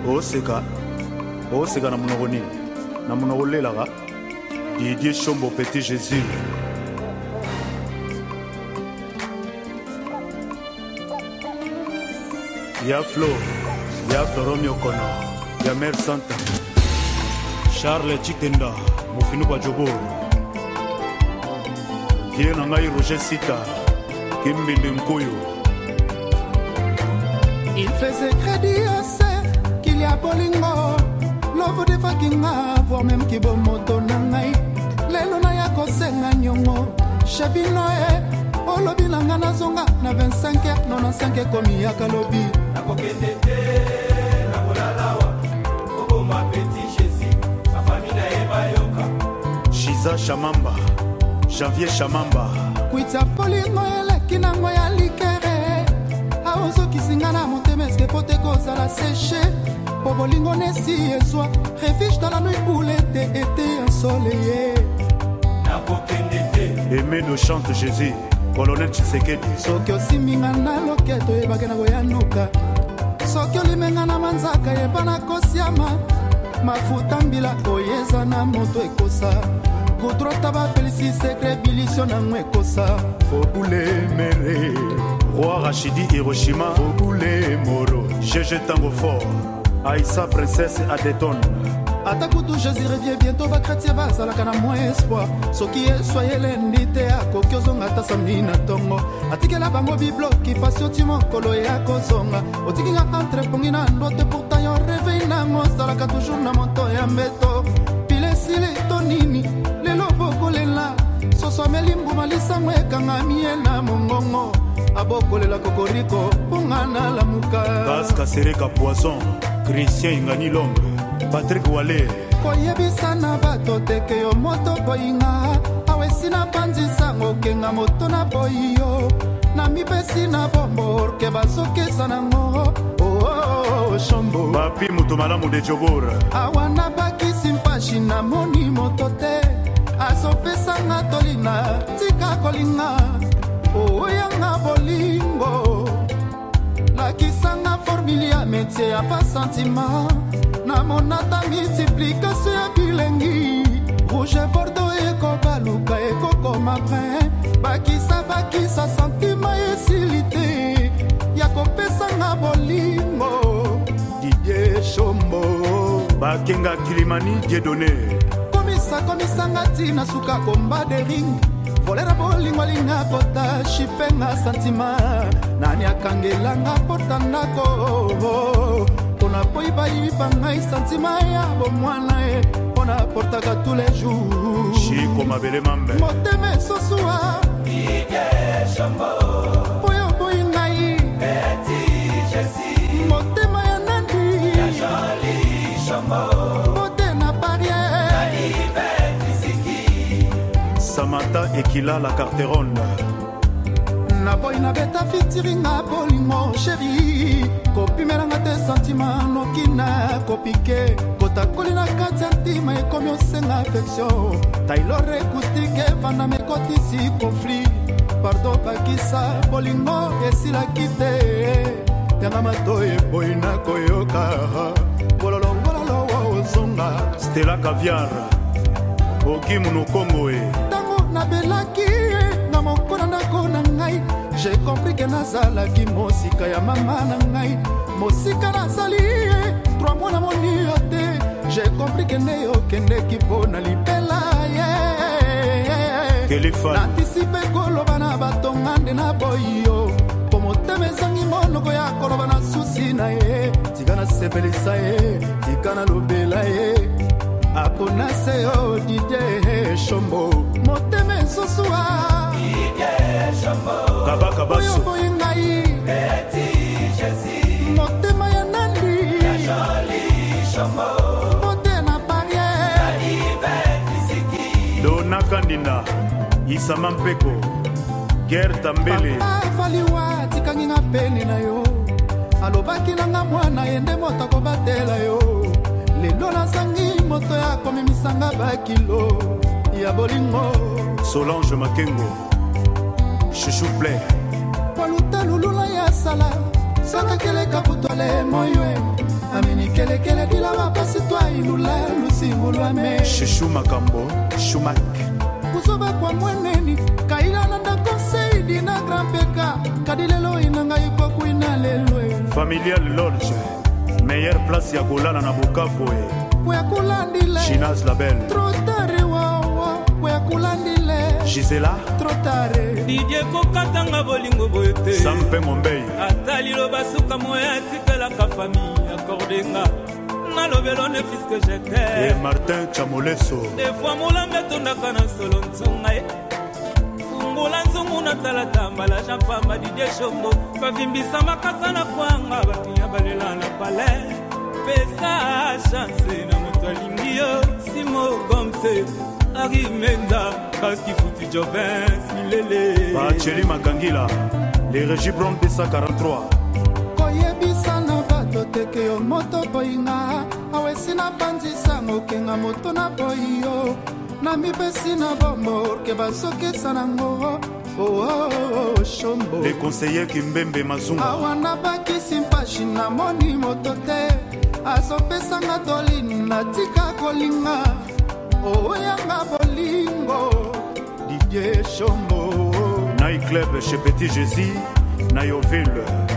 oseka na monoko nini na monoko lelaka Didier Chombo Petit Jésus ya Flo ya Floromio Kono ya Mère Santa Charles Chitenda Mofinu kwa Jobo Kie na ngai Roger Sita Kimbinde Nkoyo. Il faisait crédit à ce qu'il y a bolingo Love de fakinga voire même kibo moto na ngai Lelo na ya kosenga nyongo Shabino Olobi langa na zonga na 25h 95 komi ya kalobi Nakokende te na kolalawa Obo ma Petit Jésus ma famille na eba yoka Shiza Shamamba Janvier Shamamba Kuita polingo eleki nango ya likere Aozo kisinga na montemeske pote koza la séché Po bolingo nesi ezwa Refuge dans la nuit où l'été était ensoleillé Nakokende te Aimé de chante Jésus Colonel Tshisekedi Soki osiminga na loketo yebake na koyanuka Soki olimenga na manzaka yeba na kosiama Mafuta mbila oyeza na moto ekosa Goudrota ba felisi secret bilisio na ngwe kosa Fobule Mere Roi Rachidi Hiroshima Fobule Moro GG Tango Fort Aïssa Princesse Adeton Atakutu Jésus revient bientôt ba chrétien bazalaka na moins espoir Soki soyez l'endité à kokiozonga ta samedi na tongo Atikela bango biblo ki passe oti mokolo ya kozonga Otikinga entre pongi na ndote pourtant yo réveil na mozalaka toujours na moto ya mbeto Pile sile tonini lelo bokolela Soso melimbu malisango ekanga miye na mongongo Abokolela kokoriko pongana la muka Pasca Sereka Poisson Christian Ingani Lombe Patrick Wale Koyebisa na bato teke yo moto boyinga Awesina panzisa ngokenga moto na boyo Na mipesi na bombo orke basokesa na ngo Oh, Chombo Papi Mutumalamu de Jobora Awana baki simpashi na moni moto te Asopesa nga tolina tika kolinga Oh, yanga bolingo Lakisanga formilia métier ya pas sentiment Na monata multiplication ya bilengi Rouge Bordeaux eko baluka eko koma brin Bakisa sentiment esilite Ya kopesa nga bolingo Didier Chombo Bakenga Kilimani Dieudonné Komisa nga tina suka komba de ring Volera bolingo linga kota shipenga sentiment Nani akangelanga porta ndako Pona poiba ngai sentiment ya bomwana Pona portaka tous les jours Chiko Mabele Mambe Moteme sosua Didier Chombo Poyo boy ngai Petit Jésus Motema ya nandi Ya Joli Chombo Bote na barrière Naive Kisiki Samantha Ekila la Carteronde Na boy na beta fitiringa bolingo chéri Kopimelanga te sentiment nokina kopike Kotakoli na kati ya ntima ekomi osenga affection Taylor acoustique vanda mekotisi conflit Pardon bakisa bolingo esilaki te Yanga mato eboyi na koyoka Bololongolalo ozonga Stella Caviar Oki Munokongo Tango nabelaki na mokona ndako na ngai J'ai compris que nazalaki mosika ya mama na ngai Mosika nazali 3 mois na moni yo te J'ai compris que nde okendeki mpo na libela Nantisipe koloba na batonga nde na boyi yo Po motema ezangi monoko ya koloba na susi na ye Tika na sepelisa ye, tika na lobela ye Apona se yo Didier Chombo Motema ezosua Didier Chombo Kabaka Basso Oyo boyi ngai Petit Jésus Motema ya nandi Ya Joli Chombo Bote na barrière Naive Kisiki Dona Kandina Isama Mpeko Guerre Tambele Papa faliwa tikangi na peni na yo Alobaki nanga mwana yende moto kobatela yo Lelo nazangi moto ya komimisanga bakilo Ya bolingo Solange Makengo Chouchou Play Waluta lulula ya sala Saka keleka putole moywe aminikelekele dilawa pasitwa ilula lusingulwame Chichou Makambo Choumac kusoba kwa mweneni kaila nanda conseil na grand peka kadilelo inanga iko kuina lelwe Familial Lodge meilleure place ya kolala na Bukavu kwa kulandile Chinaz Label trotare wawa kwa kulandile Gisela trotare Didier kokatanga bolingo boyote Sampe Mombei atali lo basuka moya tikela ka famille accordenga na lobelo ne fils que j'étais et Martin Chamoleso des fois molambe tondaka na solo ntunga fungula nzungu na talata mbala jampamba Didier Shombo bavimbisa makasa na kwanga batinya balela na palais pesa chance na moto alingio simo gomse Arimenda Kaski Fouti Jovens Milele Bacheli Makangila les Régie Blonde BSA43 koyebisa na bato teke yo moto boyinga awesi na banzisa ngokenga moto na boyo na mipesi na bombo ke basokesa nango Shombo les conseillers Kimbembe Mazunga awana bakisi mpashi na moni moto te azopesanga tolini na tika kolinga oyanga bolingo Didier Shombo Night Club chez Petit Jésus Nayoville